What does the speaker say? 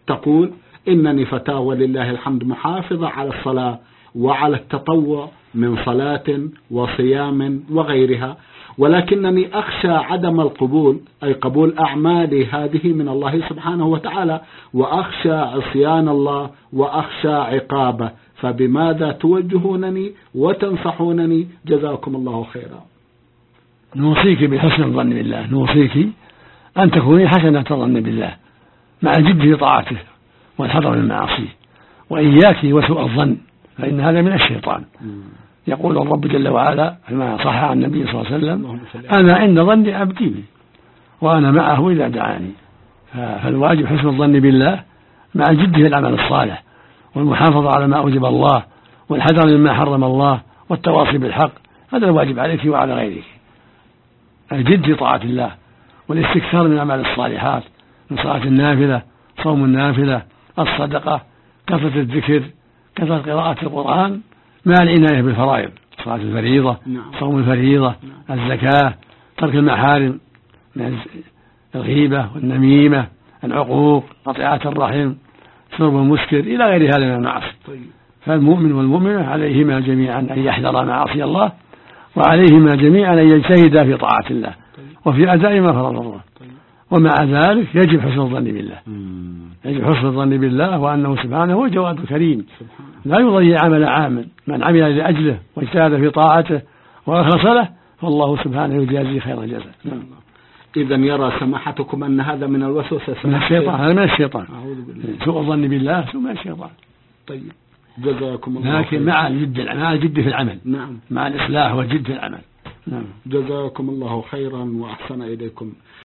تقول إنني فتاة ولله الحمد محافظة على الصلاة وعلى التطوع من صلاة وصيام وغيرها، ولكنني أخشى عدم القبول، أي قبول أعمالي هذه من الله سبحانه وتعالى، وأخشى عصيان الله وأخشى عقابه، فبماذا توجهونني وتنصحونني؟ جزاكم الله خيرا. نوصيك بحسن الظن بالله، نوصيك أن تكوني حسنة الظن بالله مع الجد في طاعته والحذر من معاصيه، وإياك وسوء الظن فإن هذا من الشيطان. يقول الرب جل وعلا كما صح عن النبي صلى الله عليه وسلم: أنا عند ظن عبدي بي وأنا معه إذا دعاني. فالواجب حسن الظن بالله مع الجد في العمل الصالح والمحافظة على ما أوجب الله والحذر مما حرم الله والتواصي بالحق، هذا الواجب عليك وعلى غيرك. الجد في طاعة الله والاستكثار من الأعمال الصالحات من صلاة النافلة، صوم النافلة، الصدقة، كثرة الذكر، كثرة قراءة القرآن مع العناية بالفرائض، صلاة الفريضة، صوم الفريضة، الزكاة، ترك المحارم من الغيبة والنميمة، العقوق، قطيعة الرحم، شرب المسكر، إلى غير هذا من المعاصي. فالمؤمن والمؤمنة عليهما جميعا أن يحذر معاصي الله، وعليهما جميعا أن يجتهدا في طاعة الله وفي أداء ما فرض الله. ومع ذلك يجب حسن الظن بالله، يجب حسن الظن بالله وأنه سبحانه هو جواد كريم لا يضيع عمل عامل، من عمل لأجله واجتهد في طاعته وأخلص له فالله سبحانه يجازيه خير الجزاء. إذا يرى سماحتكم أن هذا من الوسوسة، من الشيطان، هذا من الشيطان. سوء الظن بالله سوء من الشيطان. طيب جزاكم الله، لكن مع الجد في العمل، مع الإصلاح والجد في العمل. جزاكم الله خيرا وأحسن إليكم.